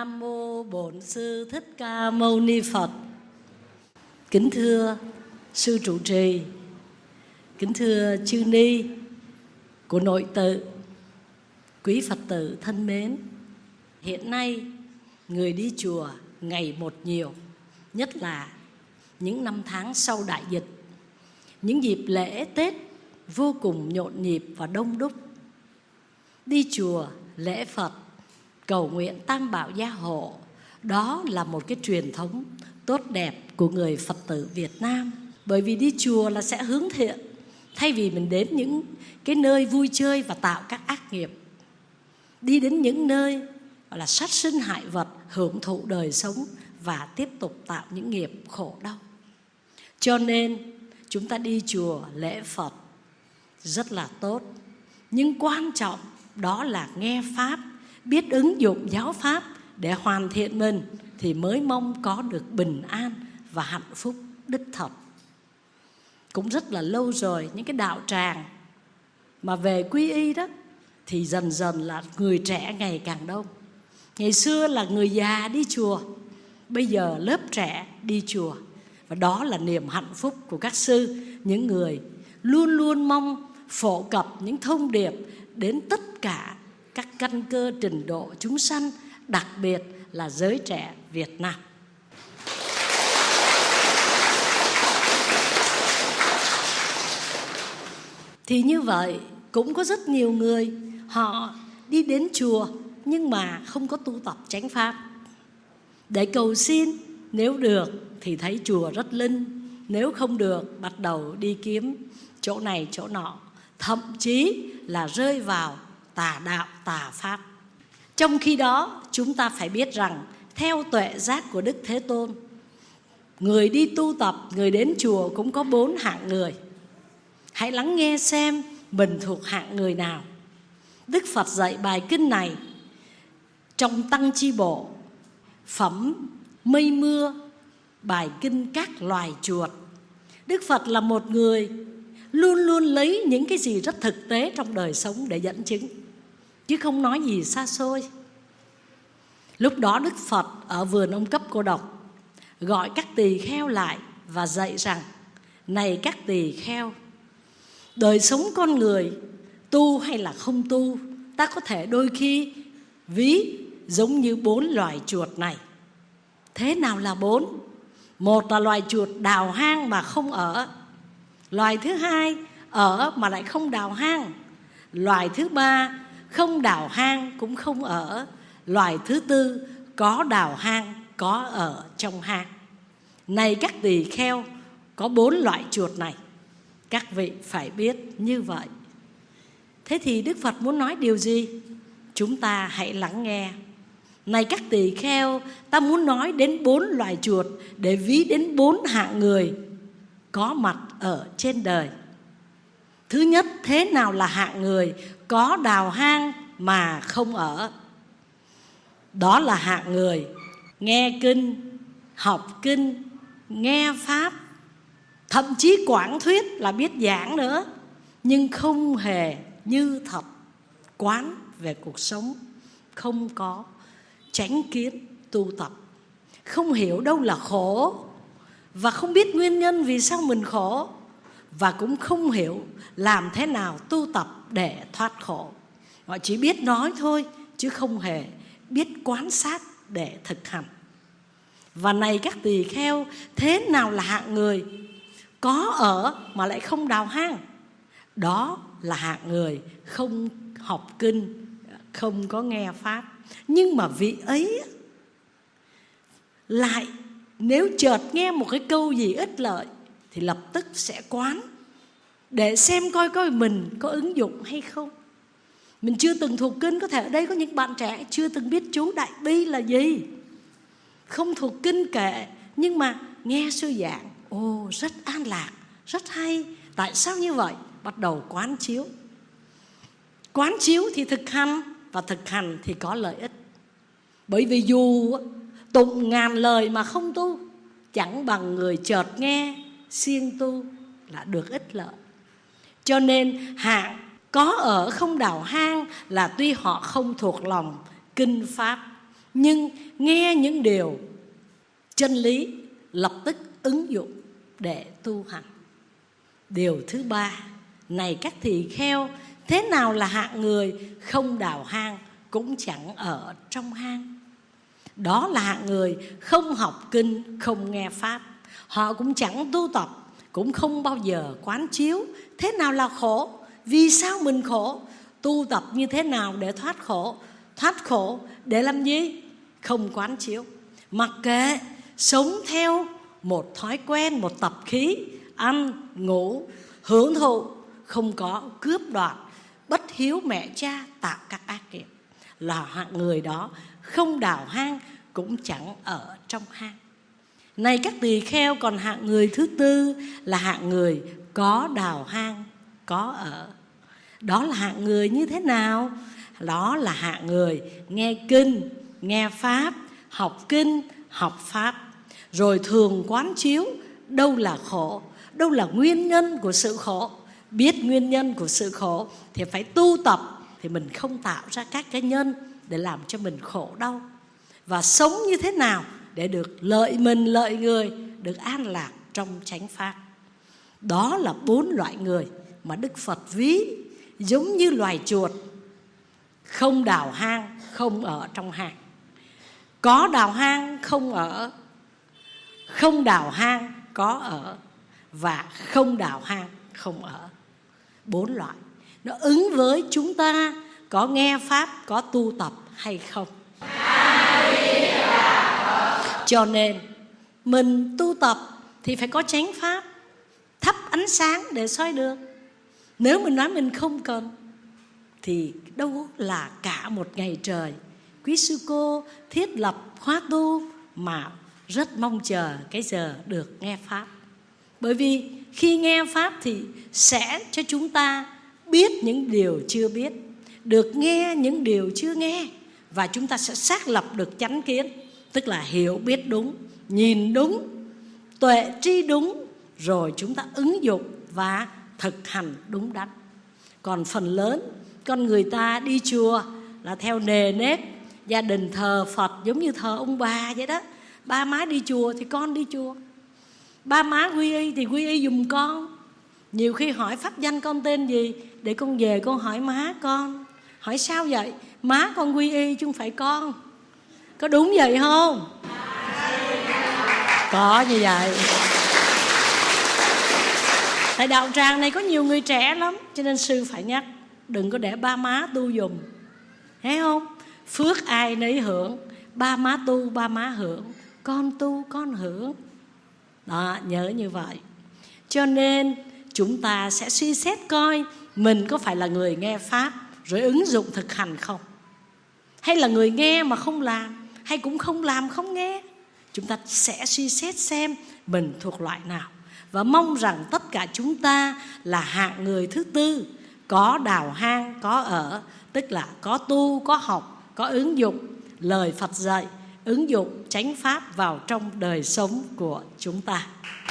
Nam mô Bổn Sư Thích Ca Mâu Ni Phật. Kính thưa sư trụ trì, kính thưa chư ni của nội tự, quý Phật tử thân mến. Hiện nay người đi chùa ngày một nhiều, nhất là những năm tháng sau đại dịch. Những dịp lễ Tết vô cùng nhộn nhịp và đông đúc. Đi chùa lễ Phật, cầu nguyện Tam Bảo gia hộ, đó là một cái truyền thống tốt đẹp của người Phật tử Việt Nam. Bởi vì đi chùa là sẽ hướng thiện, thay vì mình đến những cái nơi vui chơi và tạo các ác nghiệp. Đi đến những nơi gọi là sát sinh hại vật, hưởng thụ đời sống và tiếp tục tạo những nghiệp khổ đau. Cho nên chúng ta đi chùa lễ Phật rất là tốt. Nhưng quan trọng đó là nghe Pháp, biết ứng dụng giáo Pháp để hoàn thiện mình, thì mới mong có được bình an và hạnh phúc đích thật. Cũng rất là lâu rồi những cái đạo tràng mà về quy y đó, thì dần dần là người trẻ ngày càng đông. Ngày xưa là người già đi chùa, bây giờ lớp trẻ đi chùa. Và đó là niềm hạnh phúc của các sư, những người luôn luôn mong phổ cập những thông điệp đến tất cả các căn cơ trình độ chúng sanh, đặc biệt là giới trẻ Việt Nam. Thì như vậy cũng có rất nhiều người họ đi đến chùa nhưng mà không có tu tập chánh pháp. Để cầu xin, nếu được thì thấy chùa rất linh, nếu không được bắt đầu đi kiếm chỗ này chỗ nọ, thậm chí là rơi vào tà đạo tà pháp. Trong khi đó chúng ta phải biết rằng theo tuệ giác của Đức Thế Tôn, người đi tu tập, người đến chùa cũng có 4 hạng người. Hãy lắng nghe xem mình thuộc hạng người nào. Đức Phật dạy bài kinh này trong Tăng Chi Bộ, phẩm Mây Mưa, bài kinh các loài chuột. Đức Phật là một người luôn luôn lấy những cái gì rất thực tế trong đời sống để dẫn chứng, chứ không nói gì xa xôi. Lúc đó Đức Phật ở vườn Ông Cấp Cô Độc gọi các tỳ kheo lại và dạy rằng: này các tỳ kheo, đời sống con người tu hay là không tu, ta có thể đôi khi ví giống như 4 loài chuột này. Thế nào là 4? Một là loài chuột đào hang mà không ở. Loài thứ hai ở mà lại không đào hang. Loài thứ ba không đào hang cũng không ở. Loài thứ tư có đào hang, có ở trong hang. Này các tỳ kheo, có 4 loại chuột này, các vị phải biết như vậy. Thế thì Đức Phật muốn nói điều gì? Chúng ta hãy lắng nghe. Này các tỳ kheo, ta muốn nói đến 4 loài chuột để ví đến 4 hạng người có mặt ở trên đời. Thứ nhất, thế nào là hạng người có đào hang mà không ở? Đó là hạng người nghe kinh, học kinh, nghe Pháp, thậm chí quảng thuyết là biết giảng nữa, nhưng không hề như thật quán về cuộc sống, không có chánh kiến tu tập, không hiểu đâu là khổ và không biết nguyên nhân vì sao mình khổ, và cũng không hiểu làm thế nào tu tập để thoát khổ. Họ chỉ biết nói thôi chứ không hề biết quan sát để thực hành. Và này các tỳ kheo, thế nào là hạng người có ở mà lại không đào hang? Đó là hạng người không học kinh, không có nghe Pháp. Nhưng mà vị ấy lại nếu chợt nghe một cái câu gì ích lợi thì lập tức sẽ quán để xem coi mình có ứng dụng hay không. Mình chưa từng thuộc kinh, có thể ở đây có những bạn trẻ chưa từng biết chú Đại Bi là gì, không thuộc kinh kệ, nhưng mà nghe sư giảng, rất an lạc, rất hay. Tại sao như vậy? Bắt đầu quán chiếu. Quán chiếu thì thực hành, và thực hành thì có lợi ích. Bởi vì dù tụng ngàn lời mà không tu, chẳng bằng người chợt nghe siêng tu là được ích lợi. Cho nên hạng có ở không đào hang là tuy họ không thuộc lòng kinh Pháp, nhưng nghe những điều chân lý lập tức ứng dụng để tu hành. Điều thứ ba, này các tỳ kheo, thế nào là hạng người không đào hang cũng chẳng ở trong hang? Đó là hạng người không học kinh, không nghe pháp. Họ cũng chẳng tu tập, cũng không bao giờ quán chiếu. Thế nào là khổ? Vì sao mình khổ? Tu tập như thế nào để thoát khổ? Thoát khổ để làm gì? Không quán chiếu. Mặc kệ, sống theo một thói quen, một tập khí, ăn, ngủ, hưởng thụ, không có cướp đoạt, bất hiếu mẹ cha, tạo các ác nghiệp. Là hạng người đó không đào hang cũng chẳng ở trong hang. Này các tỳ kheo, còn hạng người thứ tư là hạng người có đào hang, có ở. Đó là hạng người như thế nào? Đó là hạng người nghe kinh, nghe pháp, học kinh, học pháp, rồi thường quán chiếu đâu là khổ, đâu là nguyên nhân của sự khổ. Biết nguyên nhân của sự khổ thì phải tu tập, thì mình không tạo ra các cái nhân để làm cho mình khổ đau. Và sống như thế nào để được lợi mình, lợi người, được an lạc trong chánh pháp. Đó là 4 loại người mà Đức Phật ví giống như loài chuột, không đào hang, không ở trong hang. Có đào hang, không ở. Không đào hang, có ở. Và không đào hang, không ở. 4 loại. Nó ứng với chúng ta có nghe pháp, có tu tập hay không. Cho nên mình tu tập thì phải có chánh pháp, thắp ánh sáng để soi đường. Nếu mình nói mình không cần thì đâu là cả một ngày trời. Quý sư cô thiết lập khóa tu mà rất mong chờ cái giờ được nghe pháp. Bởi vì khi nghe pháp thì sẽ cho chúng ta biết những điều chưa biết, được nghe những điều chưa nghe, và chúng ta sẽ xác lập được chánh kiến, tức là hiểu biết đúng, nhìn đúng, tuệ tri đúng, rồi chúng ta ứng dụng và thực hành đúng đắn. Còn phần lớn con người ta đi chùa là theo nề nếp, gia đình thờ Phật giống như thờ ông bà vậy đó. Ba má đi chùa thì con đi chùa, ba má quy y thì quy y giùm con. Nhiều khi hỏi pháp danh con tên gì, để con về con hỏi má con. Hỏi sao vậy? Má con quy y chứ không phải con. Có đúng vậy không? Có như vậy. Tại đạo tràng này có nhiều người trẻ lắm, cho nên sư phải nhắc, đừng có để ba má tu dùm, thấy không? Phước ai nấy hưởng. Ba má tu, ba má hưởng. Con tu, con hưởng. Đó, nhớ như vậy. Cho nên chúng ta sẽ suy xét coi mình có phải là người nghe pháp rồi ứng dụng thực hành không, hay là người nghe mà không làm, hay cũng không làm không nghe. Chúng ta sẽ suy xét xem mình thuộc loại nào. Và mong rằng tất cả chúng ta là hạng người thứ tư, có đào hang, có ở, tức là có tu, có học, có ứng dụng lời Phật dạy, ứng dụng chánh pháp vào trong đời sống của chúng ta.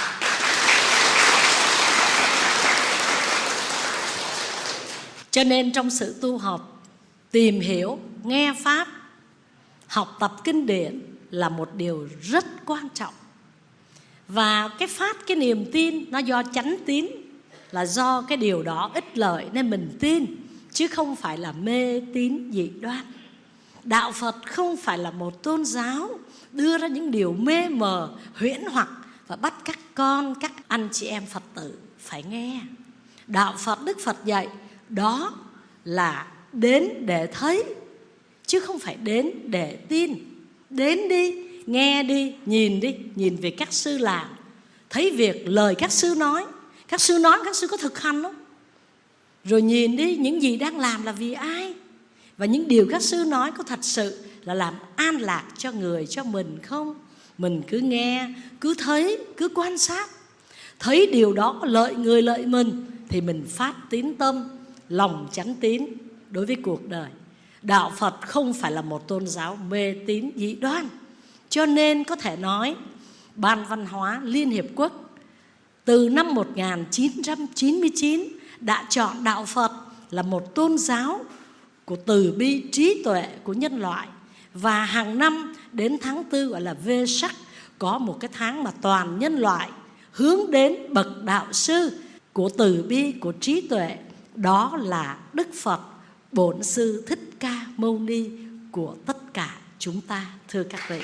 Cho nên trong sự tu học, tìm hiểu, nghe pháp, học tập kinh điển là một điều rất quan trọng. Và cái phát cái niềm tin nó do chánh tín, là do cái điều đó ích lợi nên mình tin, chứ không phải là mê tín dị đoan. Đạo Phật không phải là một tôn giáo đưa ra những điều mê mờ, huyễn hoặc và bắt các con, các anh chị em Phật tử phải nghe. Đạo Phật, Đức Phật dạy đó là đến để thấy, chứ không phải đến để tin. Đến đi, nghe đi, nhìn việc các sư làm, thấy việc lời các sư nói. Các sư nói, các sư có thực hành không? Rồi nhìn đi, những gì đang làm là vì ai? Và những điều các sư nói có thật sự là làm an lạc cho người, cho mình không? Mình cứ nghe, cứ thấy, cứ quan sát. Thấy điều đó có lợi người, lợi mình thì mình phát tín tâm, lòng chánh tín đối với cuộc đời. Đạo Phật không phải là một tôn giáo mê tín dị đoan. Cho nên có thể nói Ban Văn hóa Liên Hiệp Quốc từ năm 1999 đã chọn Đạo Phật là một tôn giáo của từ bi trí tuệ của nhân loại, Và hàng năm đến tháng 4 gọi là Vesak, có một cái tháng mà toàn nhân loại hướng đến bậc đạo sư của từ bi, của trí tuệ. Đó là Đức Phật Bổn Sư Thích Ca Mâu Ni của tất cả chúng ta, thưa các vị.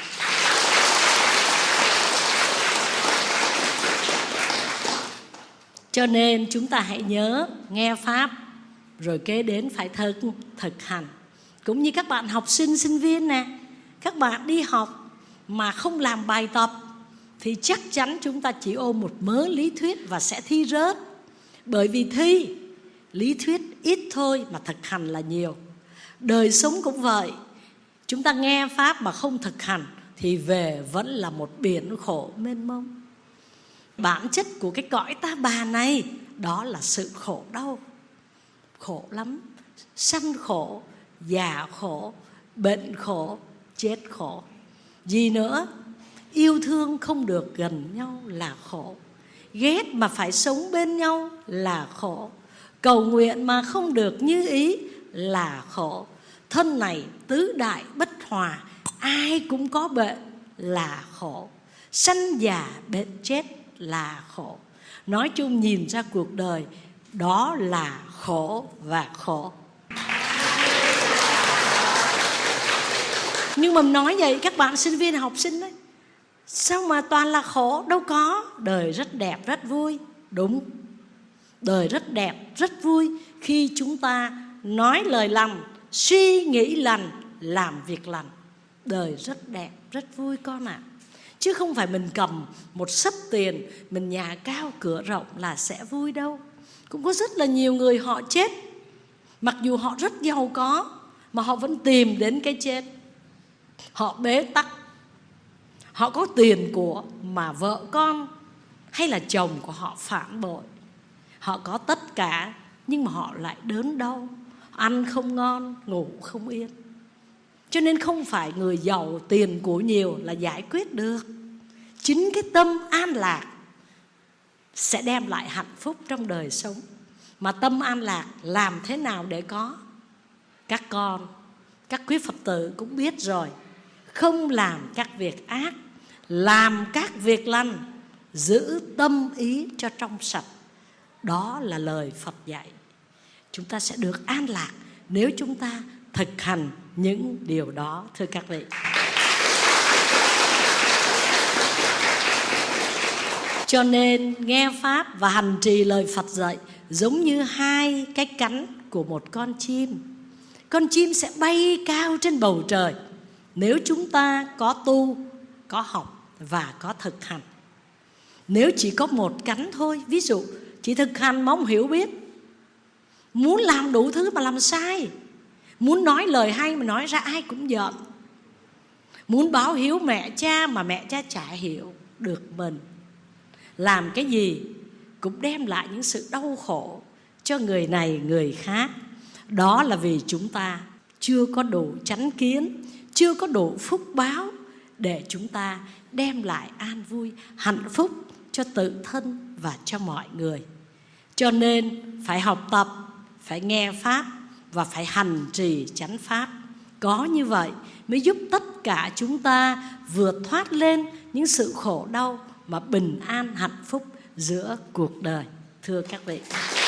Cho nên chúng ta hãy nhớ nghe Pháp, rồi kế đến phải thực hành. Cũng như các bạn học sinh, sinh viên nè, các bạn đi học mà không làm bài tập thì chắc chắn chúng ta chỉ ôm một mớ lý thuyết và sẽ thi rớt. Bởi vì thi, lý thuyết ít thôi mà thực hành là nhiều. Đời sống cũng vậy. Chúng ta nghe Pháp mà không thực hành thì về vẫn là một biển khổ mênh mông. Bản chất của cái cõi ta bà này đó là sự khổ đau. Khổ lắm. Sanh khổ, già khổ, bệnh khổ, chết khổ. Gì nữa? Yêu thương không được gần nhau là khổ. Ghét mà phải sống bên nhau là khổ. Cầu nguyện mà không được như ý là khổ. Thân này tứ đại bất hòa, ai cũng có bệnh là khổ. Sanh già bệnh chết là khổ. Nói chung nhìn ra cuộc đời đó là khổ và khổ. Nhưng mà nói vậy các bạn sinh viên học sinh đấy, sao mà toàn là khổ? Đâu có. Đời rất đẹp, rất vui. Đúng. Đời rất đẹp, rất vui khi chúng ta nói lời lành, suy nghĩ lành, làm việc lành. Đời rất đẹp, rất vui con ạ. Chứ không phải mình cầm một xấp tiền, mình nhà cao cửa rộng là sẽ vui đâu. Cũng có rất là nhiều người họ chết, mặc dù họ rất giàu có, mà họ vẫn tìm đến cái chết. Họ bế tắc, họ có tiền của mà vợ con hay là chồng của họ phản bội. Họ có tất cả nhưng mà họ lại đớn đau, ăn không ngon, ngủ không yên. Cho nên không phải người giàu tiền của nhiều là giải quyết được. Chính cái tâm an lạc sẽ đem lại hạnh phúc trong đời sống. Mà tâm an lạc làm thế nào để có? Các con, các quý Phật tử cũng biết rồi. Không làm các việc ác, làm các việc lành, giữ tâm ý cho trong sạch. Đó là lời Phật dạy. Chúng ta sẽ được an lạc nếu chúng ta thực hành những điều đó, thưa các vị. Cho nên nghe Pháp và hành trì lời Phật dạy giống như hai cái cánh của một con chim. Con chim sẽ bay cao trên bầu trời nếu chúng ta có tu, có học và có thực hành. Nếu chỉ có một cánh thôi, ví dụ chỉ thực hành mong hiểu biết, muốn làm đủ thứ mà làm sai, muốn nói lời hay mà nói ra ai cũng giận, muốn báo hiếu mẹ cha mà mẹ cha chả hiểu được mình, làm cái gì cũng đem lại những sự đau khổ cho người này người khác. Đó là vì chúng ta chưa có đủ chánh kiến, chưa có đủ phúc báo để chúng ta đem lại an vui, hạnh phúc cho tự thân và cho mọi người. Cho nên phải học tập, phải nghe Pháp và phải hành trì chánh Pháp. Có như vậy mới giúp tất cả chúng ta vượt thoát lên những sự khổ đau mà bình an hạnh phúc giữa cuộc đời, thưa các vị.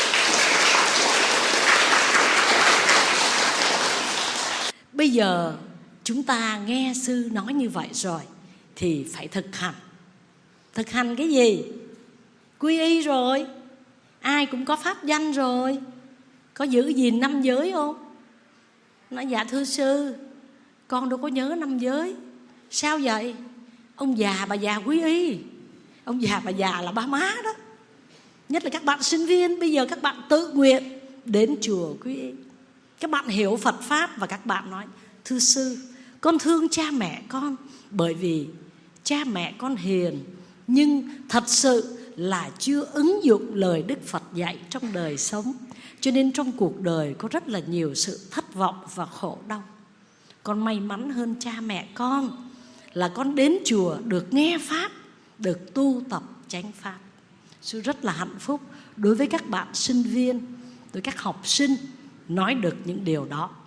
Bây giờ chúng ta nghe sư nói như vậy rồi thì phải thực hành. Thực hành cái gì? Quy y rồi, ai cũng có pháp danh rồi. Có giữ gìn 5 giới không? Nói dạ thưa sư, con đâu có nhớ 5 giới. Sao vậy? Ông già bà già quy y. Ông già bà già là ba má đó. Nhất là các bạn sinh viên, bây giờ các bạn tự nguyện đến chùa quy y. Các bạn hiểu Phật Pháp và các bạn nói: thưa sư, con thương cha mẹ con, bởi vì cha mẹ con hiền, nhưng thật sự là chưa ứng dụng lời Đức Phật dạy trong đời sống. Cho nên trong cuộc đời có rất là nhiều sự thất vọng và khổ đau. Con may mắn hơn cha mẹ con là con đến chùa được nghe Pháp, được tu tập chánh Pháp. Sư rất là hạnh phúc đối với các bạn sinh viên, đối với các học sinh nói được những điều đó.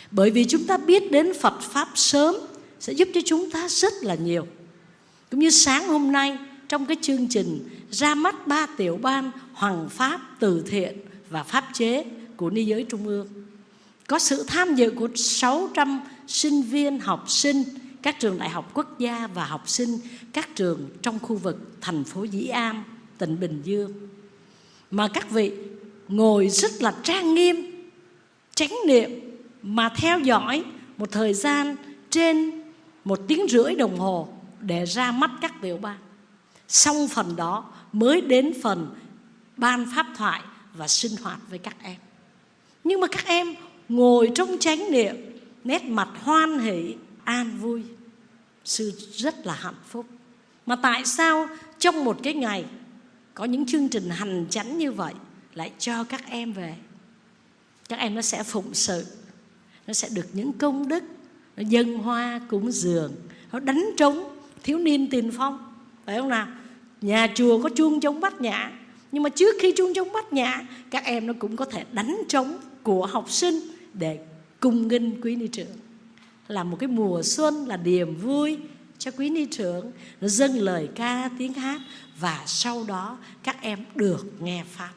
Bởi vì chúng ta biết đến Phật Pháp sớm sẽ giúp cho chúng ta rất là nhiều. Cũng như sáng hôm nay trong cái chương trình ra mắt 3 tiểu ban Hoằng Pháp, Từ Thiện và Pháp Chế của Ni Giới Trung ương, có sự tham dự của 600 sinh viên, học sinh các trường đại học quốc gia và học sinh các trường trong khu vực thành phố Dĩ An, tỉnh Bình Dương. Mà các vị ngồi rất là trang nghiêm, chánh niệm mà theo dõi một thời gian trên 1 tiếng rưỡi đồng hồ để ra mắt các tiểu ban. Xong phần đó mới đến phần ban pháp thoại và sinh hoạt với các em. Nhưng mà các em ngồi trong chánh niệm, nét mặt hoan hỷ, an vui. Sư rất là hạnh phúc. Mà tại sao trong một cái ngày có những chương trình hành chánh như vậy lại cho các em về? Các em nó sẽ phụng sự, nó sẽ được những công đức, nó dâng hoa cúng dường, nó đánh trống thiếu niên tiền phong, phải không nào? Nhà chùa có chuông trống bát nhã, nhưng mà trước khi chuông trống bát nhã, các em nó cũng có thể đánh trống của học sinh để cung nghinh quý ni trưởng. Là một cái mùa xuân, là niềm vui cho quý ni trưởng. Nó dâng lời ca tiếng hát, và sau đó các em được nghe Pháp.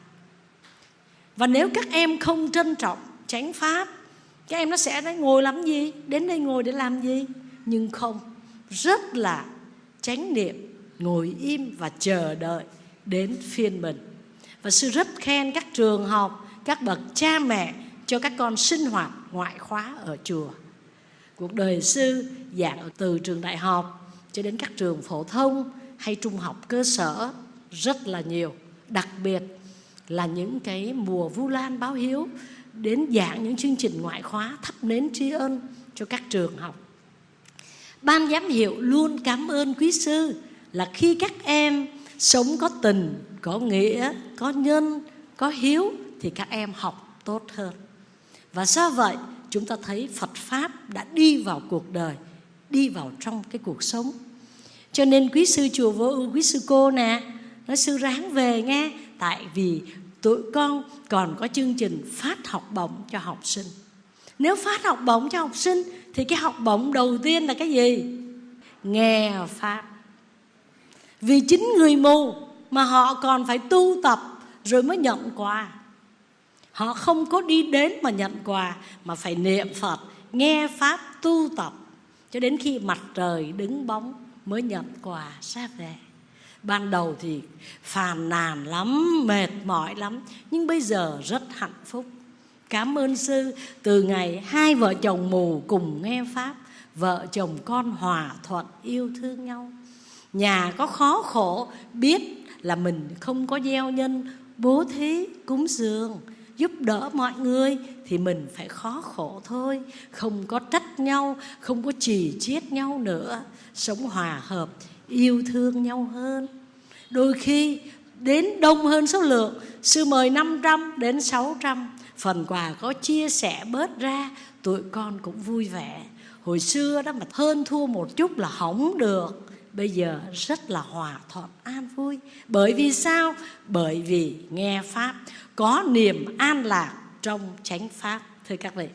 Và nếu các em không trân trọng chánh Pháp, các em nó sẽ ngồi làm gì? Đến đây ngồi để làm gì? Nhưng không, rất là chánh niệm, ngồi im và chờ đợi đến phiên mình. Và sư rất khen các trường học, các bậc cha mẹ cho các con sinh hoạt ngoại khóa ở chùa. Cuộc đời sư giảng từ trường đại học cho đến các trường phổ thông hay trung học cơ sở rất là nhiều. Đặc biệt là những cái mùa Vu Lan báo hiếu, đến giảng những chương trình ngoại khóa thắp nến tri ân cho các trường học. Ban giám hiệu luôn cảm ơn quý sư là khi các em sống có tình, có nghĩa, có nhân, có hiếu thì các em học tốt hơn. Và do vậy chúng ta thấy Phật Pháp đã đi vào cuộc đời, đi vào trong cái cuộc sống. Cho nên quý sư chùa Vô Ưu, quý sư cô nè, nói sư ráng về nghe. Tại vì tụi con còn có chương trình phát học bổng cho học sinh. Nếu phát học bổng cho học sinh thì cái học bổng đầu tiên là cái gì? Nghe Pháp. Vì chính người mù mà họ còn phải tu tập rồi mới nhận quà. Họ không có đi đến mà nhận quà, mà phải niệm Phật, nghe Pháp, tu tập cho đến khi mặt trời đứng bóng mới nhận quà ra về. Ban đầu thì phàn nàn lắm, mệt mỏi lắm, nhưng bây giờ rất hạnh phúc. Cảm ơn sư, từ ngày 2 vợ chồng mù cùng nghe Pháp, vợ chồng con hòa thuận yêu thương nhau. Nhà có khó khổ, biết là mình không có gieo nhân, bố thí, cúng dường, giúp đỡ mọi người thì mình phải khó khổ thôi. Không có trách nhau, không có chì chiết nhau nữa. Sống hòa hợp, yêu thương nhau hơn. Đôi khi đến đông hơn số lượng, sư mời 500 đến 600, phần quà có chia sẻ bớt ra, tụi con cũng vui vẻ. Hồi xưa đó mà hơn thua một chút là không được. Bây giờ rất là hòa thuận an vui. Bởi vì sao? Bởi vì nghe Pháp, có niềm an lạc trong chánh Pháp. Thưa các vị,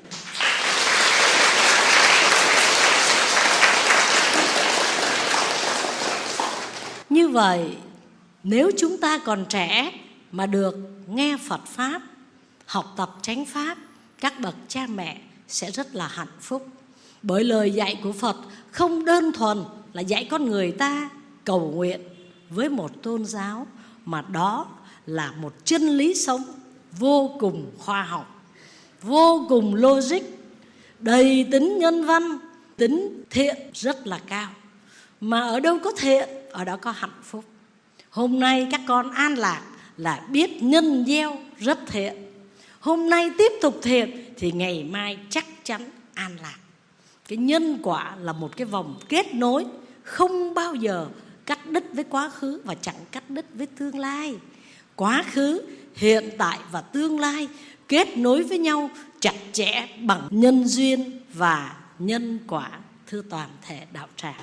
như vậy nếu chúng ta còn trẻ mà được nghe Phật Pháp, học tập chánh Pháp, các bậc cha mẹ sẽ rất là hạnh phúc. Bởi lời dạy của Phật không đơn thuần là dạy con người ta cầu nguyện với một tôn giáo, mà đó là một chân lý sống vô cùng khoa học, vô cùng logic, đầy tính nhân văn, tính thiện rất là cao. Mà ở đâu có thiện, ở đó có hạnh phúc. Hôm nay các con an lạc là biết nhân gieo rất thiện. Hôm nay tiếp tục thiện thì ngày mai chắc chắn an lạc. Cái nhân quả là một cái vòng kết nối, không bao giờ cắt đứt với quá khứ và chẳng cắt đứt với tương lai. Quá khứ, hiện tại và tương lai kết nối với nhau chặt chẽ bằng nhân duyên và nhân quả. Thưa toàn thể đạo tràng,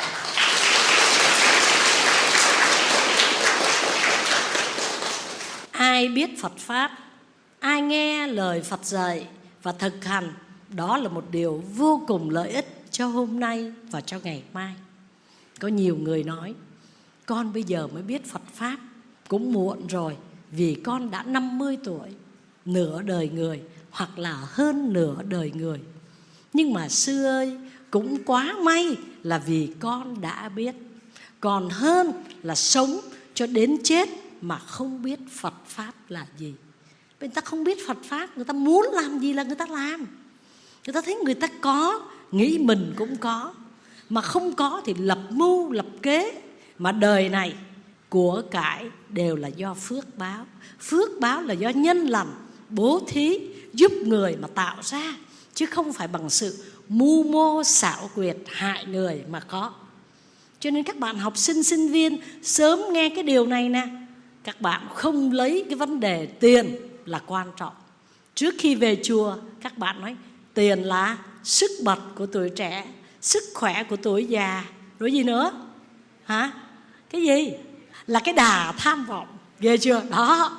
ai biết Phật Pháp, ai nghe lời Phật dạy và thực hành Đó là một điều vô cùng lợi ích cho hôm nay và cho ngày mai. Có nhiều người nói con bây giờ mới biết Phật Pháp. Cũng muộn rồi, vì con đã 50 tuổi, nửa đời người hoặc là hơn nửa đời người. Nhưng mà sư ơi, cũng quá may là vì con đã biết, còn hơn là sống cho đến chết mà không biết Phật Pháp là gì. Người ta không biết Phật Pháp, người ta muốn làm gì là người ta làm. Người ta thấy người ta có, nghĩ mình cũng có, mà không có thì lập mưu lập kế. Mà đời này của cải đều là do phước báo. Phước báo là do nhân lành, bố thí, giúp người mà tạo ra, chứ không phải bằng sự mưu mô xảo quyệt hại người mà có. Cho nên các bạn học sinh, sinh viên sớm nghe cái điều này nè. Các bạn không lấy cái vấn đề tiền là quan trọng. Trước khi về chùa, các bạn nói tiền là sức bật của tuổi trẻ, sức khỏe của tuổi già. Rồi gì nữa? Hả? Cái gì? Là cái đà tham vọng. Ghê chưa? Đó.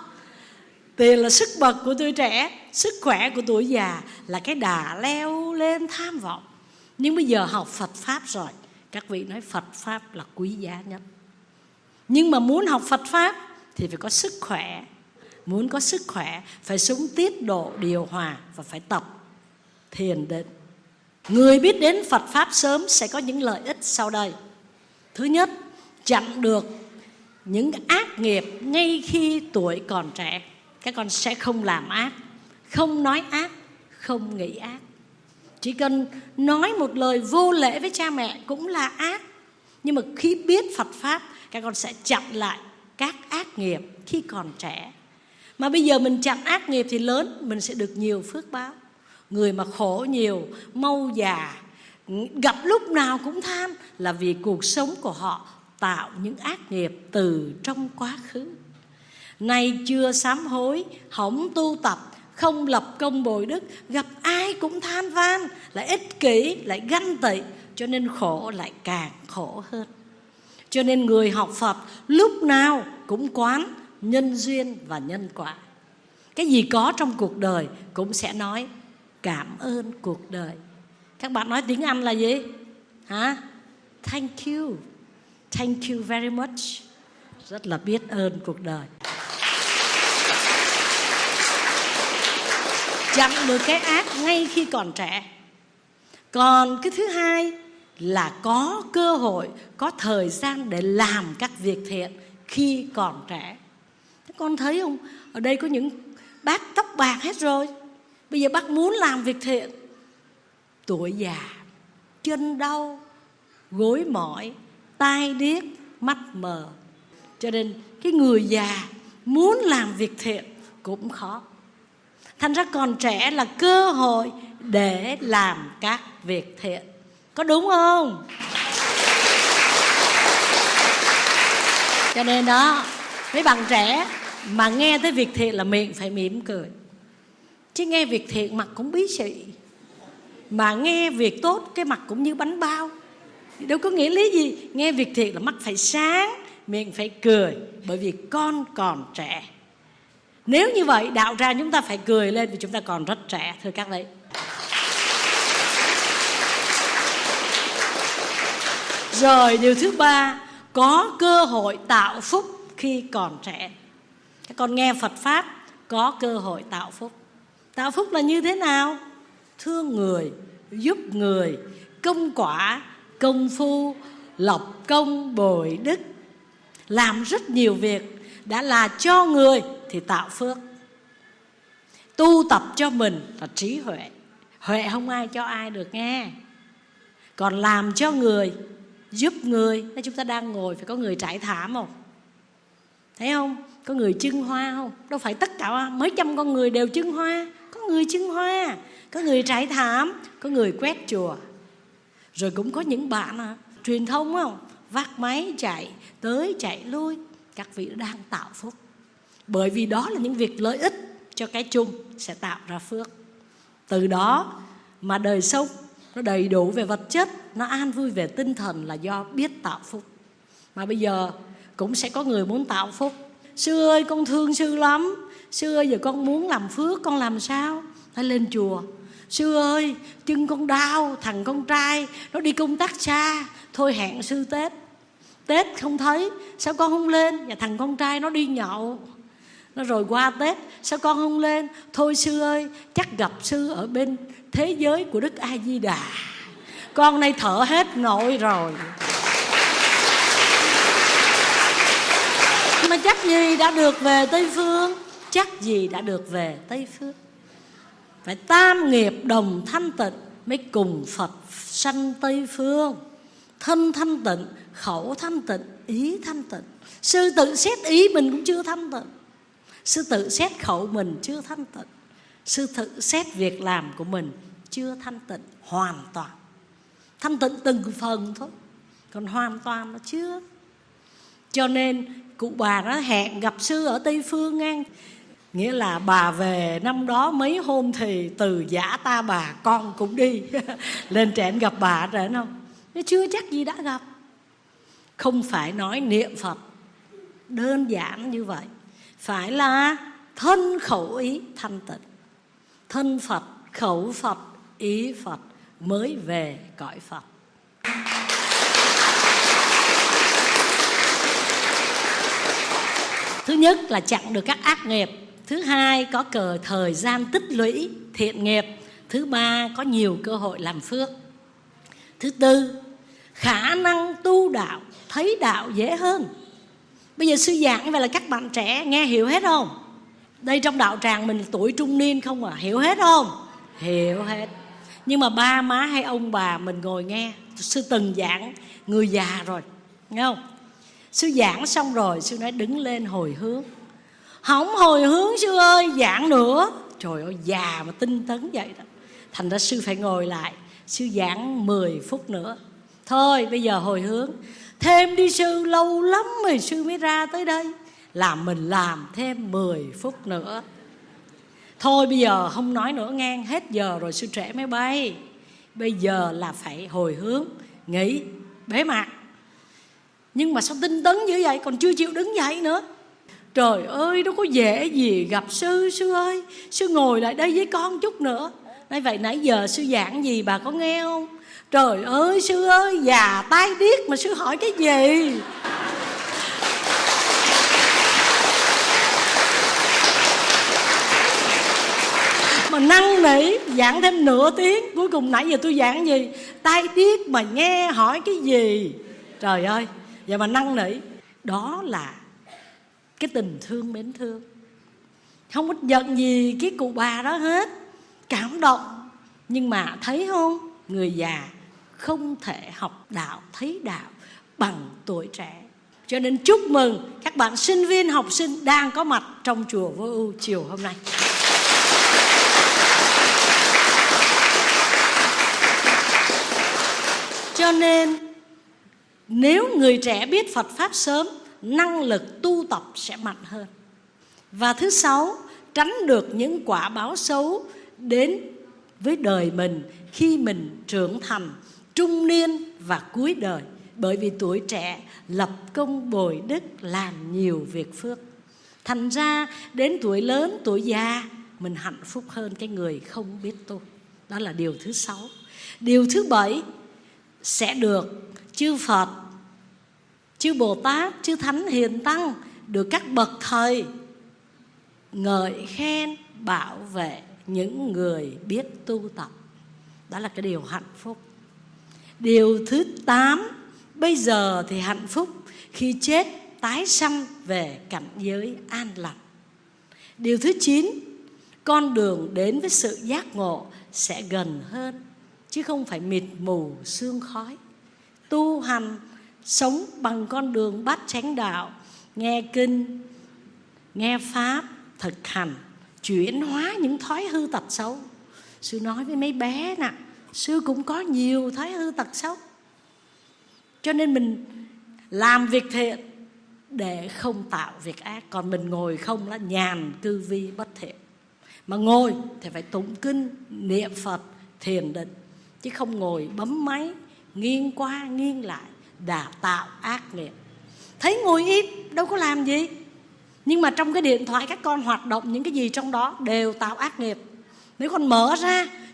Tiền là sức bật của tuổi trẻ, sức khỏe của tuổi già, là cái đà leo lên tham vọng. Nhưng bây giờ học Phật Pháp rồi, các vị nói Phật Pháp là quý giá nhất. Nhưng mà muốn học Phật Pháp thì phải có sức khỏe. Muốn có sức khỏe phải sống tiết độ điều hòa và phải tập thiền định. Người biết đến Phật Pháp sớm sẽ có những lợi ích sau đây. Thứ nhất, chặn được những ác nghiệp ngay khi tuổi còn trẻ. Các con sẽ không làm ác, không nói ác, không nghĩ ác. Chỉ cần nói một lời vô lễ với cha mẹ cũng là ác. Nhưng mà khi biết Phật Pháp, các con sẽ chặn lại các ác nghiệp khi còn trẻ. Mà bây giờ mình chặn ác nghiệp thì lớn, mình sẽ được nhiều phước báo. Người mà khổ nhiều, mau già, gặp lúc nào cũng than là vì cuộc sống của họ tạo những ác nghiệp từ trong quá khứ. Nay chưa sám hối, hỏng tu tập, không lập công bồi đức, gặp ai cũng than van, lại ích kỷ, lại ganh tị, cho nên khổ lại càng khổ hơn. Cho nên người học Phật lúc nào cũng quán nhân duyên và nhân quả. Cái gì có trong cuộc đời cũng sẽ nói cảm ơn cuộc đời. Các bạn nói tiếng Anh là gì? Hả? Thank you. Thank you very much. Rất là biết ơn cuộc đời. Chặn được cái ác ngay khi còn trẻ. Còn cái thứ hai là có cơ hội, có thời gian để làm các việc thiện khi còn trẻ. Các con thấy không? Ở đây có những bác tóc bạc hết rồi. Bây giờ bác muốn làm việc thiện. Tuổi già, chân đau, gối mỏi, tai điếc, mắt mờ. Cho nên cái người già muốn làm việc thiện cũng khó. Thành ra còn trẻ là cơ hội để làm các việc thiện. Có đúng không? Cho nên đó, mấy bạn trẻ mà nghe tới việc thiện là miệng phải mỉm cười. Chứ nghe việc thiện mặt cũng bí xị. Mà nghe việc tốt cái mặt cũng như bánh bao. Đâu có nghĩa lý gì. Nghe việc thiện là mắt phải sáng, miệng phải cười. Bởi vì con còn trẻ. Nếu như vậy đạo ra chúng ta phải cười lên vì chúng ta còn rất trẻ. Thưa các vị. Rồi điều thứ ba, có cơ hội tạo phúc khi còn trẻ. Các con nghe Phật Pháp có cơ hội tạo phúc. Tạo phúc là như thế nào? Thương người, giúp người, công quả, công phu, lộc công, bồi đức. Làm rất nhiều việc đã là cho người thì tạo phước. Tu tập cho mình là trí huệ. Huệ không ai cho ai được nghe. Còn làm cho người, giúp người. Nên chúng ta đang ngồi phải có người trải thảm không? Thấy không? Có người trưng hoa không? Đâu phải tất cả mấy trăm con người đều trưng hoa. Có người trưng hoa, có người trải thảm, có người quét chùa. Rồi cũng có những bạn truyền thông không? Vác máy chạy tới chạy lui. Các vị đang tạo phúc. Bởi vì đó là những việc lợi ích cho cái chung sẽ tạo ra phước. Từ đó mà đời sống nó đầy đủ về vật chất, nó an vui về tinh thần là do biết tạo phúc. Mà bây giờ cũng sẽ có người muốn tạo phúc. Sư ơi con thương sư lắm. Sư ơi giờ con muốn làm phước, con làm sao? Phải lên chùa. sư ơi chân con đau, thằng con trai nó đi công tác xa, thôi hẹn sư Tết. Tết không thấy, sao con không lên? Và thằng con trai nó đi nhậu. Nó rồi qua Tết, sao con không lên? Thôi sư ơi, chắc gặp sư ở bên thế giới của Đức A Di Đà, con nay thở hết nổi rồi. Mà chắc gì đã được về Tây Phương, chắc gì đã được về Tây Phương. Phải tam nghiệp đồng thanh tịnh mới cùng Phật sanh Tây Phương. Thân thanh tịnh, khẩu thanh tịnh, ý thanh tịnh. Sư tự xét ý mình cũng chưa thanh tịnh, sư tự xét khẩu mình chưa thanh tịnh, sư tự xét việc làm của mình chưa thanh tịnh hoàn toàn. Thanh tịnh từng phần thôi, còn hoàn toàn nó chưa. Cho nên cụ bà nó hẹn gặp sư ở Tây Phương ngang. Nghĩa là bà về năm đó mấy hôm thì từ giã ta bà con cũng đi lên trển gặp bà trển không? Nó chưa chắc gì đã gặp. Không phải nói niệm Phật đơn giản như vậy, phải là thân khẩu ý thanh tịnh. Thân Phật, khẩu Phật, ý Phật mới về cõi Phật. Thứ nhất là chặn được các ác nghiệp. Thứ hai có thời gian tích lũy thiện nghiệp. Thứ ba có nhiều cơ hội làm phước. Thứ tư, khả năng tu đạo, thấy đạo dễ hơn. Bây giờ sư giảng vậy là các bạn trẻ nghe hiểu hết không? Đây trong đạo tràng mình tuổi trung niên không à, hiểu hết không? Hiểu hết. Nhưng mà ba má hay ông bà mình ngồi nghe. Sư từng giảng người già rồi, nghe không? Sư giảng xong rồi sư nói đứng lên hồi hướng. Không hồi hướng sư ơi, giảng nữa. Trời ơi, già mà tinh tấn vậy đó. Thành ra sư phải ngồi lại, sư giảng 10 phút nữa. Thôi bây giờ hồi hướng. Thêm đi sư, lâu lắm rồi sư mới ra tới đây. Làm mình làm thêm 10 phút nữa. Thôi bây giờ không nói nữa ngang, hết giờ rồi sư trễ máy bay. Bây giờ là phải hồi hướng, nghỉ, bế mạc. Nhưng mà sao tinh tấn dữ vậy, còn chưa chịu đứng dậy nữa. Trời ơi, đâu có dễ gì gặp sư. Sư ơi, sư ngồi lại đây với con chút nữa. Nói vậy nãy giờ sư giảng gì bà có nghe không? Trời ơi sư ơi, già tai điếc mà sư hỏi cái gì? Mà năn nỉ giảng thêm nửa tiếng. Cuối cùng nãy giờ tôi giảng gì? Tai điếc mà nghe hỏi cái gì? Trời ơi, vậy mà năn nỉ. Đó là cái tình thương mến thương. Không có giận gì cái cụ bà đó hết, cảm động. Nhưng mà thấy không, người già không thể học đạo, thấy đạo bằng tuổi trẻ. Cho nên chúc mừng các bạn sinh viên, học sinh đang có mặt trong chùa Vô Ưu chiều hôm nay. Cho nên nếu người trẻ biết Phật Pháp sớm, năng lực tu tập sẽ mạnh hơn. Và thứ sáu, tránh được những quả báo xấu đến với đời mình khi mình trưởng thành, trung niên và cuối đời. Bởi vì tuổi trẻ lập công bồi đức, làm nhiều việc phước. Thành ra đến tuổi lớn, tuổi già mình hạnh phúc hơn cái người không biết tu. Đó là điều thứ sáu. Điều thứ bảy, sẽ được chư Phật, chư Bồ Tát, chư Thánh Hiền Tăng, được các bậc thầy ngợi khen, bảo vệ những người biết tu tập. Đó là cái điều hạnh phúc. Điều thứ 8, bây giờ thì hạnh phúc khi chết tái sanh về cảnh giới an lành. Điều thứ 9, con đường đến với sự giác ngộ sẽ gần hơn, chứ không phải mịt mù sương khói. Tu hành, sống bằng con đường bát chánh đạo, nghe kinh, nghe pháp, thực hành, chuyển hóa những thói hư tật xấu. Sư nói với mấy bé nè, sư cũng có nhiều thói hư tật xấu. Cho nên mình làm việc thiện để không tạo việc ác. Còn mình ngồi không là nhàn cư vi bất thiện. Mà ngồi thì phải tụng kinh, niệm Phật, thiền định, chứ không ngồi bấm máy, nghiêng qua nghiêng lại, đã tạo ác nghiệp. Thấy ngồi im đâu có làm gì, nhưng mà trong cái điện thoại các con hoạt động những cái gì trong đó đều tạo ác nghiệp. Nếu con mở ra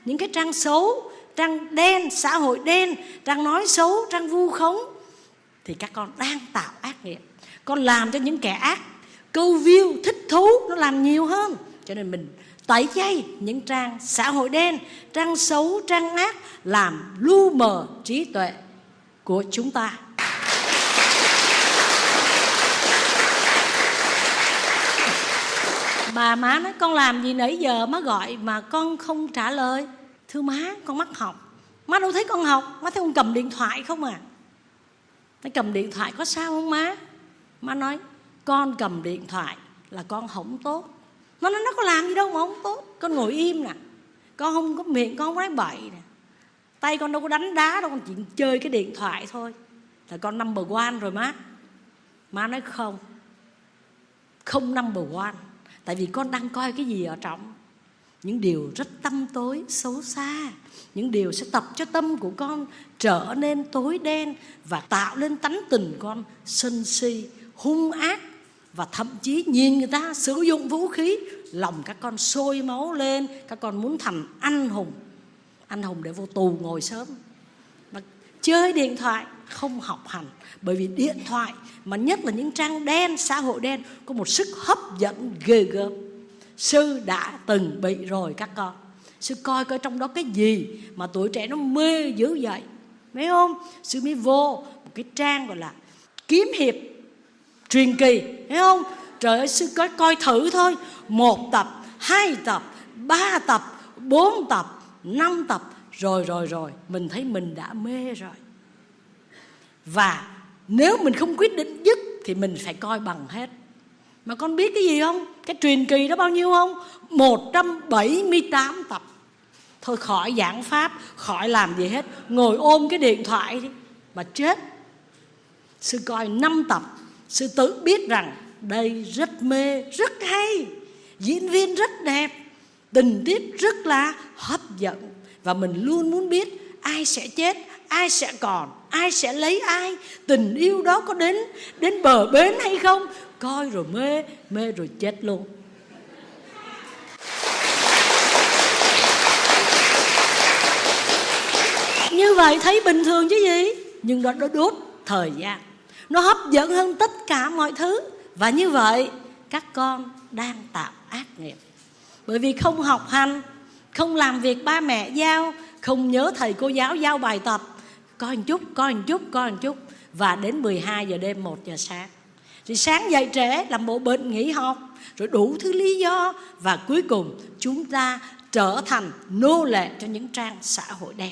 những cái trang xấu, trang đen, xã hội đen, trang nói xấu, trang vu khống, thì các con đang tạo ác nghiệp. Con làm cho những kẻ ác câu view, thích thú nó làm nhiều hơn. Cho nên mình tẩy chay những trang xã hội đen, trang xấu, trang ác, làm lu mờ trí tuệ của chúng ta. Bà má nói con làm gì nãy giờ má gọi mà con không trả lời. Thưa má, con mắc học. Má đâu thấy con học, má thấy con cầm điện thoại không à. Nó cầm điện thoại có sao không má? Má nói con cầm điện thoại là con không tốt. Nó nói nó có làm gì đâu mà không tốt. Con ngồi im nè, con không có miệng, con không nói bậy nè, tay con đâu có đánh đá đâu, con chỉ chơi cái điện thoại thôi là con number one rồi má. Má nói không number one. Tại vì con đang coi cái gì ở trong? Những điều rất tăm tối, xấu xa. Những điều sẽ tập cho tâm của con trở nên tối đen và tạo lên tánh tình con sân si, hung ác. Và thậm chí nhìn người ta sử dụng vũ khí, lòng các con sôi máu lên. Các con muốn thành anh hùng. Anh hùng để vô tù ngồi sớm. Mà chơi điện thoại, không học hành. Bởi vì điện thoại, mà nhất là những trang đen, xã hội đen, có một sức hấp dẫn ghê gớm. Sư đã từng bị rồi các con. Sư coi trong đó cái gì mà tuổi trẻ nó mê dữ vậy, thấy không? Sư mới vô một cái trang gọi là kiếm hiệp truyền kỳ, thấy không? Trời ơi, sư coi thử thôi. 1 tập, 2 tập, 3 tập, 4 tập, 5 tập. Rồi mình thấy mình đã mê rồi. Và nếu mình không quyết định dứt thì mình phải coi bằng hết. Mà con biết cái gì không? Cái truyền kỳ đó bao nhiêu không? 178 tập. Thôi khỏi giảng pháp, khỏi làm gì hết, ngồi ôm cái điện thoại đi mà chết. Sư coi 5 tập, sư tự biết rằng đây rất mê, rất hay, diễn viên rất đẹp, tình tiết rất là hấp dẫn. Và mình luôn muốn biết ai sẽ chết, ai sẽ còn, ai sẽ lấy ai, tình yêu đó có đến bờ bến hay không. Coi rồi mê rồi chết luôn. Như vậy thấy bình thường chứ gì. Nhưng nó đốt thời gian, nó hấp dẫn hơn tất cả mọi thứ. Và như vậy các con đang tạo ác nghiệp. Bởi vì không học hành, không làm việc ba mẹ giao, không nhớ thầy cô giáo giao bài tập, coi một chút. Và đến 12 giờ đêm, 1 giờ sáng. Rồi sáng dậy trễ, làm bộ bệnh nghỉ học, rồi đủ thứ lý do. Và cuối cùng chúng ta trở thành nô lệ cho những trang xã hội đen.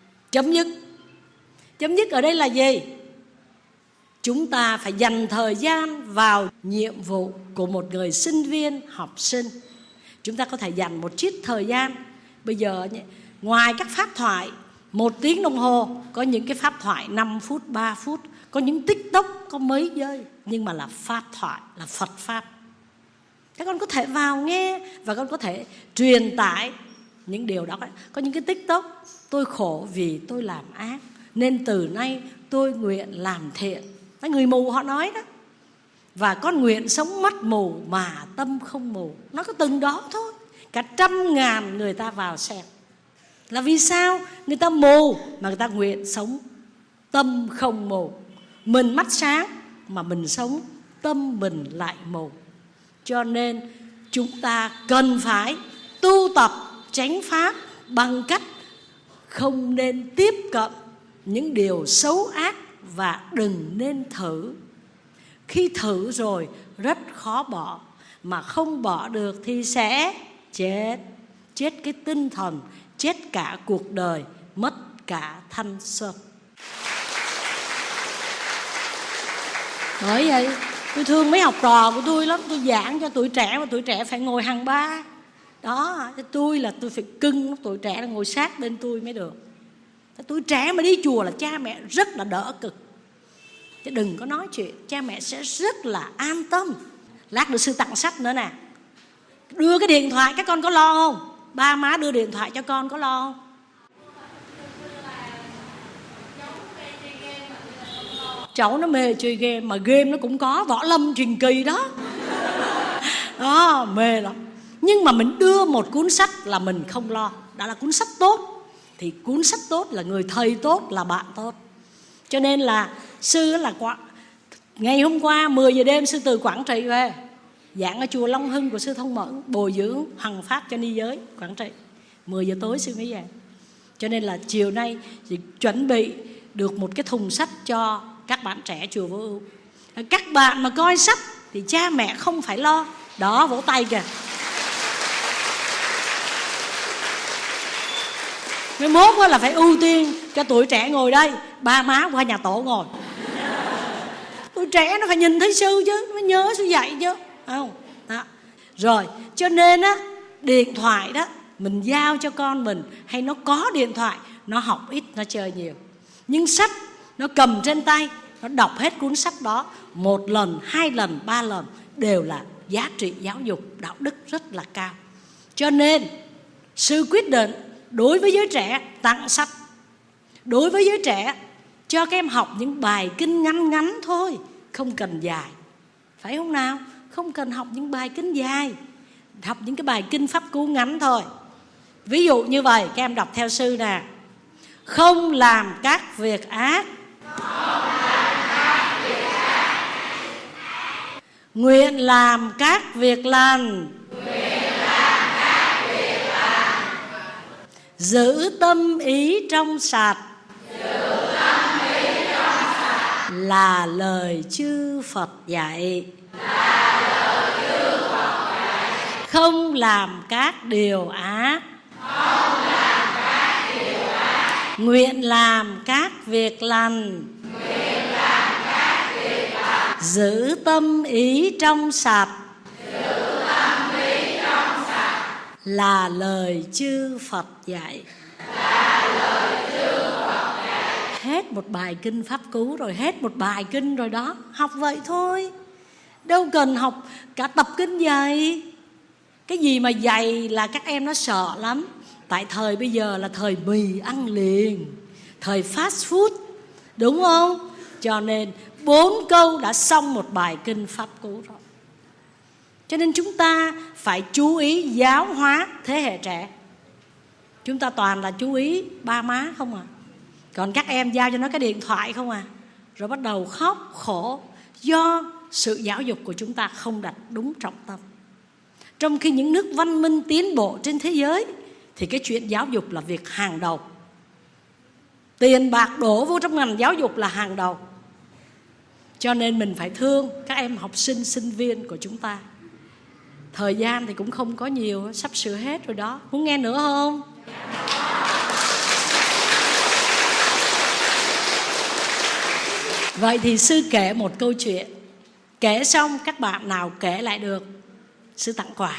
Chấm dứt ở đây là gì? Chúng ta phải dành thời gian vào nhiệm vụ của một người sinh viên, học sinh. Chúng ta có thể dành một chút thời gian. Bây giờ ngoài các pháp thoại 1 tiếng đồng hồ, có những cái pháp thoại 5 phút, 3 phút, có những TikTok có mấy giây, nhưng mà là pháp thoại, là Phật Pháp. Các con có thể vào nghe và con có thể truyền tải những điều đó. Có những cái TikTok: tôi khổ vì tôi làm ác, nên từ nay tôi nguyện làm thiện. Người mù họ nói đó. Và con nguyện sống mắt mù mà tâm không mù. Nó có từng đó thôi. Cả 100.000 người ta vào xem. Là vì sao? Người ta mù mà người ta nguyện sống tâm không mù. Mình mắt sáng mà mình sống tâm mình lại mù. Cho nên chúng ta cần phải tu tập chánh pháp bằng cách không nên tiếp cận những điều xấu ác và đừng nên thử. Khi thử rồi rất khó bỏ, mà không bỏ được thì sẽ chết. Chết cái tinh thần, chết cả cuộc đời, mất cả thanh xuân. Bởi vậy tôi thương mấy học trò của tôi lắm. Tôi giảng cho tuổi trẻ mà tuổi trẻ phải ngồi hàng ba. Đó, tôi phải cưng tuổi trẻ là ngồi sát bên tôi mới được. Tuổi trẻ mà đi chùa là cha mẹ rất là đỡ cực. Chứ đừng có nói chuyện, cha mẹ sẽ rất là an tâm. Lát được sư tặng sách nữa nè. Đưa cái điện thoại các con có lo không? Ba má đưa điện thoại cho con có lo không? Cháu nó mê chơi game, mà game nó cũng có võ lâm truyền kỳ đó. Đó, mê lắm. Nhưng mà mình đưa một cuốn sách là mình không lo. đã là cuốn sách tốt, thì cuốn sách tốt là người thầy tốt, là bạn tốt. Cho nên là sư là ngày hôm qua 10 giờ đêm sư từ Quảng Trị về giảng ở chùa Long Hưng của sư Thông Mẫn, bồi dưỡng hoằng pháp cho ni giới Quảng Trị. 10 giờ tối sư mới về. Cho nên là chiều nay thì chuẩn bị được một cái thùng sách cho các bạn trẻ chùa Vô Ưu. Các bạn mà coi sách thì cha mẹ không phải lo. Đó, vỗ tay kìa. Mới mốt là phải ưu tiên cho tuổi trẻ ngồi đây, ba má qua nhà tổ ngồi. Tuổi trẻ nó phải nhìn thấy sư chứ, nó nhớ sư dạy chứ, không? Đó. Rồi, cho nên á, điện thoại đó mình giao cho con mình, hay nó có điện thoại, nó học ít, nó chơi nhiều. Nhưng sách nó cầm trên tay, nó đọc hết cuốn sách đó 1 lần, 2 lần, 3 lần đều là giá trị giáo dục, đạo đức rất là cao. Cho nên sư quyết định đối với giới trẻ tặng sách. Đối với giới trẻ cho các em học những bài kinh ngắn ngắn thôi, không cần dài. Phải không nào? Không cần học những bài kinh dài, học những cái bài kinh pháp cú ngắn thôi. Ví dụ như vậy, các em đọc theo sư nè. Không làm các việc ác, nguyện làm các việc lành, giữ tâm ý trong sạch, là lời chư Phật dạy. Không làm các điều ác, nguyện làm các việc lành, giữ tâm ý trong sạch, là lời chư Phật dạy. Hết một bài kinh pháp cú rồi, hết một bài kinh rồi đó. Học vậy thôi, đâu cần học cả tập kinh dày. Cái gì mà dày là các em nó sợ lắm. Tại thời bây giờ là thời mì ăn liền, thời fast food, đúng không? Cho nên 4 câu đã xong một bài kinh pháp cú rồi. Cho nên chúng ta phải chú ý giáo hóa thế hệ trẻ. Chúng ta toàn là chú ý ba má không à. Còn các em giao cho nó cái điện thoại không à. Rồi bắt đầu khóc khổ do sự giáo dục của chúng ta không đặt đúng trọng tâm. Trong khi những nước văn minh tiến bộ trên thế giới thì cái chuyện giáo dục là việc hàng đầu. Tiền bạc đổ vô trong ngành giáo dục là hàng đầu. Cho nên mình phải thương các em học sinh, sinh viên của chúng ta. Thời gian thì cũng không có nhiều, sắp sửa hết rồi đó. Muốn nghe nữa không? Vậy thì sư kể một câu chuyện. Kể xong các bạn nào kể lại được, sư tặng quà.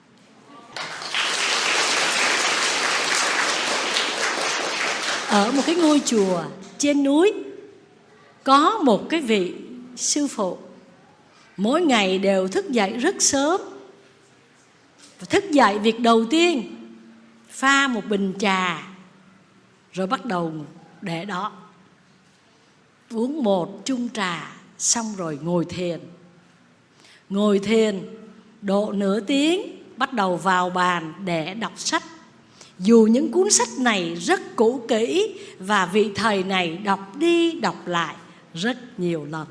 Ở một cái ngôi chùa trên núi có một cái vị sư phụ, mỗi ngày đều thức dậy rất sớm. Thức dậy việc đầu tiên pha một bình trà, rồi bắt đầu để đó uống một chung trà, xong rồi ngồi thiền. Ngồi thiền độ nửa tiếng, bắt đầu vào bàn để đọc sách. Dù những cuốn sách này rất cũ kỹ và vị thầy này đọc đi đọc lại rất nhiều lần.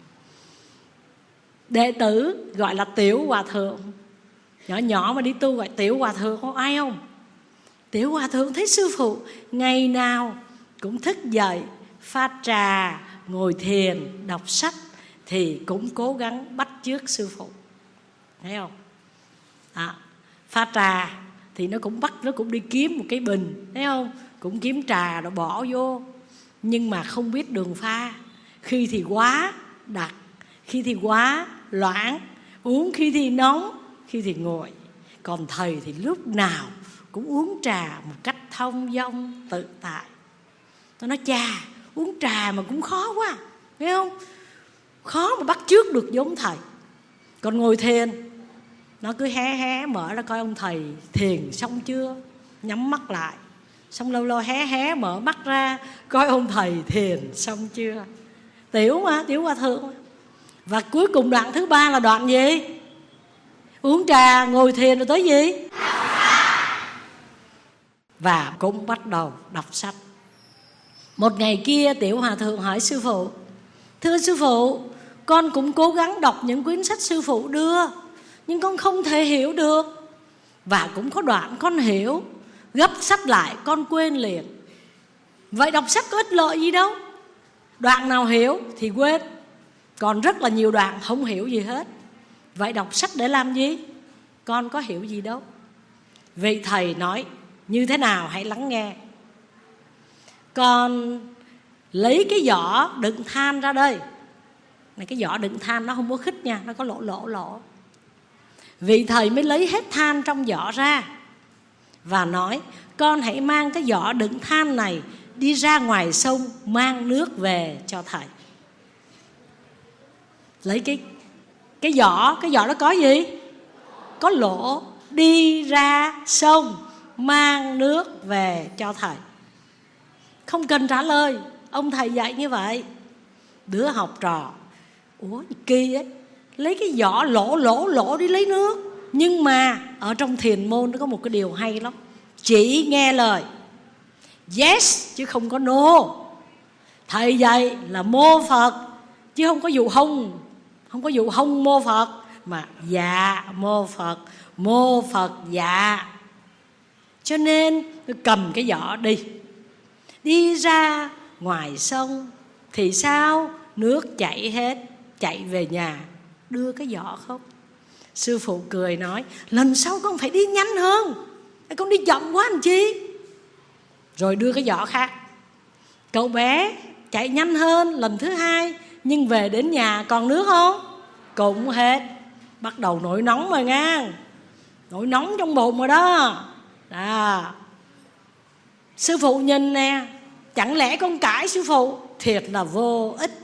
Đệ tử gọi là Tiểu Hòa Thượng, nhỏ nhỏ mà đi tu gọi Tiểu Hòa Thượng, có ai không? Tiểu Hòa Thượng thấy sư phụ ngày nào cũng thức dậy pha trà, ngồi thiền, đọc sách, thì cũng cố gắng bắt chước sư phụ. Thấy không? Pha trà thì nó cũng đi kiếm một cái bình, thấy không? Cũng kiếm trà rồi bỏ vô. Nhưng mà không biết đường pha. Khi thì quá đặc, khi thì quá loãng, uống khi thì nóng, khi thì nguội. Còn thầy thì lúc nào cũng uống trà một cách thông dong tự tại. Tôi nói cha, uống trà mà cũng khó quá, thấy không? Khó mà bắt chước được giống thầy. Còn ngồi thiền, nó cứ hé hé mở ra coi ông thầy thiền xong chưa, nhắm mắt lại. Xong lâu lâu hé hé mở mắt ra coi ông thầy thiền xong chưa. Tiểu mà, Tiểu Hòa Thượng mà. Và cuối cùng đoạn thứ 3 là đoạn gì? Uống trà, ngồi thiền rồi tới gì? và cũng bắt đầu đọc sách. Một ngày kia Tiểu Hòa Thượng hỏi sư phụ: thưa sư phụ, con cũng cố gắng đọc những quyển sách sư phụ đưa, nhưng con không thể hiểu được. Và cũng có đoạn con hiểu, gấp sách lại con quên liền. Vậy đọc sách có ích lợi gì đâu. Đoạn nào hiểu thì quên, còn rất là nhiều đoạn không hiểu gì hết. Vậy đọc sách để làm gì? Con có hiểu gì đâu. Vị thầy nói như thế nào hãy lắng nghe. Con lấy cái giỏ đựng than ra đây. Này, cái giỏ đựng than nó không có khít nha, nó có lỗ. Vị thầy mới lấy hết than trong giỏ ra và nói: con hãy mang cái giỏ đựng than này đi ra ngoài sông mang nước về cho thầy. Lấy cái giỏ đó có gì? Có lỗ. Đi ra sông mang nước về cho thầy. Không cần trả lời, ông thầy dạy như vậy. Đứa học trò: ủa kỳ ấy, lấy cái giỏ lỗ đi lấy nước. Nhưng mà ở trong thiền môn nó có một cái điều hay lắm: chỉ nghe lời yes chứ không có no. Thầy dạy là mô Phật chứ không có dụ hông. Không có dụ hông mô Phật, mà dạ mô Phật dạ. Cho nên tôi cầm cái giỏ đi ra ngoài sông thì sao? Nước chảy hết, chạy về nhà đưa cái giỏ không? Sư phụ cười nói: lần sau con phải đi nhanh hơn, con đi chậm quá làm chi? Rồi đưa cái giỏ khác. Cậu bé chạy nhanh hơn lần thứ hai, nhưng về đến nhà còn nước không? Cũng hết. Bắt đầu nổi nóng rồi nha, nổi nóng trong bụng rồi đó. Sư phụ nhìn nè, chẳng lẽ con cãi sư phụ? Thiệt là vô ích.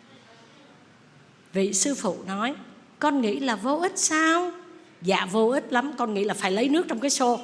Vị sư phụ nói: con nghĩ là vô ích sao? Dạ vô ích lắm, con nghĩ là phải lấy nước trong cái xô.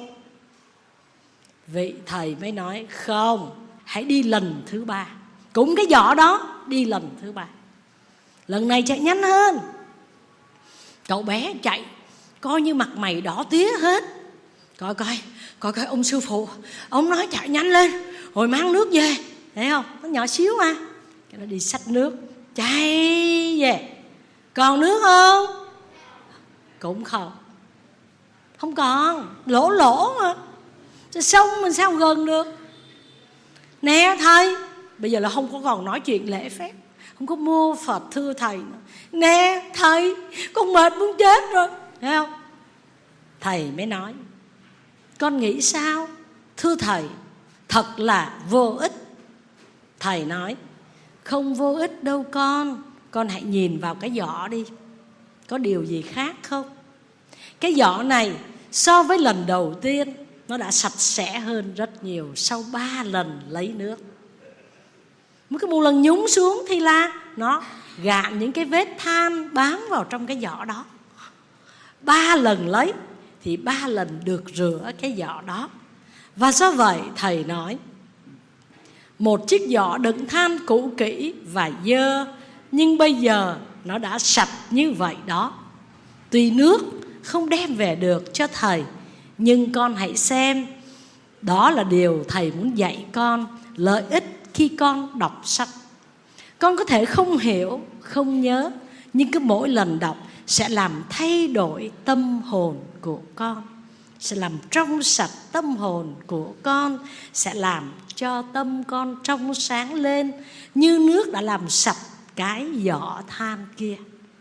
Vị thầy mới nói: không, hãy đi lần thứ ba. Cũng cái giỏ đó, đi lần thứ ba. Lần này chạy nhanh hơn. Cậu bé chạy coi như mặt mày đỏ tía hết. Coi ông sư phụ, ông nói chạy nhanh lên rồi mang nước về. Thấy không? Nó nhỏ xíu mà. Cái nó đi xách nước chạy về. Còn nước không? Cũng không còn. Lỗ mà. Sông mình sao gần được. Nè thầy, bây giờ là không có còn nói chuyện lễ phép, không có mô Phật thưa thầy nữa. Nè thầy, con mệt muốn chết rồi. Thấy không? Thầy mới nói: con nghĩ sao? Thưa thầy, thật là vô ích. Thầy nói: không vô ích đâu con hãy nhìn vào cái giỏ đi. Có điều gì khác không? Cái giỏ này so với lần đầu tiên nó đã sạch sẽ hơn rất nhiều sau 3 lần lấy nước. Một lần nhúng xuống thì là nó gạn những cái vết than bám vào trong cái giỏ đó. 3 lần lấy thì 3 lần được rửa cái giỏ đó. Và do vậy thầy nói: một chiếc giỏ đựng than cũ kỹ và dơ, nhưng bây giờ nó đã sạch như vậy đó. Tuy nước không đem về được cho thầy, nhưng con hãy xem. Đó là điều thầy muốn dạy con, lợi ích khi con đọc sách. Con có thể không hiểu, không nhớ, nhưng cứ mỗi lần đọc sẽ làm thay đổi tâm hồn của con, sẽ làm trong sạch tâm hồn của con, sẽ làm cho tâm con trong sáng lên như nước đã làm sạch cái giỏ than kia.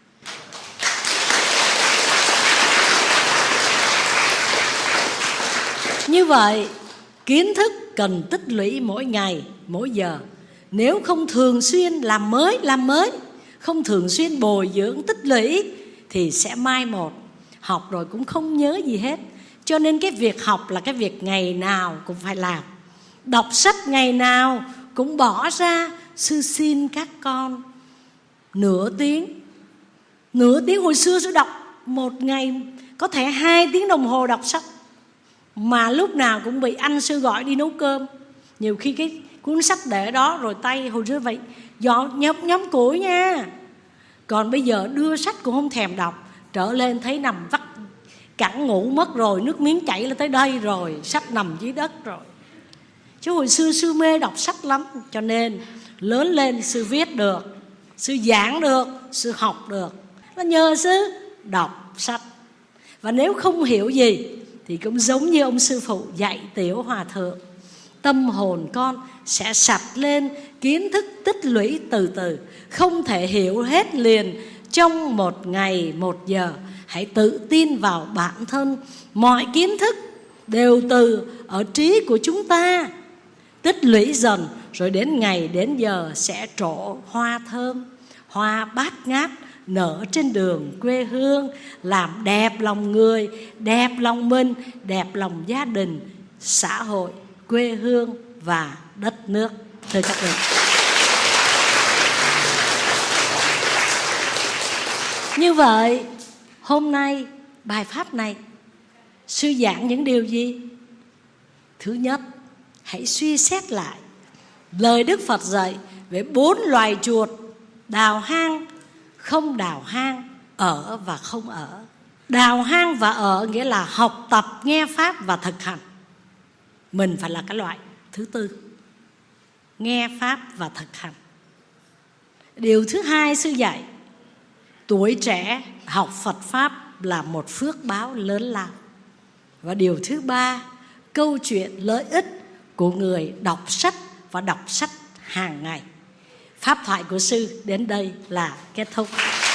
Như vậy, kiến thức cần tích lũy mỗi ngày, mỗi giờ. Nếu không thường xuyên làm mới, không thường xuyên bồi dưỡng tích lũy thì sẽ mai một. Học rồi cũng không nhớ gì hết. Cho nên cái việc học là cái việc ngày nào cũng phải làm. Đọc sách ngày nào cũng bỏ ra. Sư xin các con nửa tiếng. Hồi xưa sư đọc một ngày có thể 2 tiếng đồng hồ đọc sách, mà lúc nào cũng bị anh sư gọi đi nấu cơm. Nhiều khi cái cuốn sách để đó rồi tay hồi xưa vậy dọn nhóm củi nha. Còn bây giờ đưa sách cũng không thèm đọc, trở lên thấy nằm vắt cẳng ngủ mất rồi, nước miếng chảy lên tới đây rồi, sách nằm dưới đất rồi. Chứ hồi xưa sư mê đọc sách lắm, cho nên lớn lên sư viết được, sư giảng được, sư học được, nó nhờ sư đọc sách. Và nếu không hiểu gì thì cũng giống như ông sư phụ dạy Tiểu Hòa Thượng, tâm hồn con sẽ sạch lên, kiến thức tích lũy từ từ, không thể hiểu hết liền trong một ngày một giờ. Hãy tự tin vào bản thân. Mọi kiến thức đều từ ở trí của chúng ta, tích lũy dần, rồi đến ngày đến giờ sẽ trổ hoa thơm, hoa bát ngát nở trên đường quê hương, làm đẹp lòng người, đẹp lòng mình, đẹp lòng gia đình, xã hội, quê hương và đất nước. Thưa các vị, như vậy hôm nay bài pháp này sư giảng những điều gì? Thứ nhất, hãy suy xét lại lời Đức Phật dạy về 4 loài chuột: đào hang, không đào hang, ở và không ở. Đào hang và ở nghĩa là học tập, nghe pháp và thực hành. Mình phải là cái loại thứ tư, nghe pháp và thực hành. Điều thứ hai sư dạy, tuổi trẻ học Phật pháp là một phước báo lớn lao. Và điều thứ ba, câu chuyện lợi ích của người đọc sách và đọc sách hàng ngày. Pháp thoại của sư đến đây là kết thúc.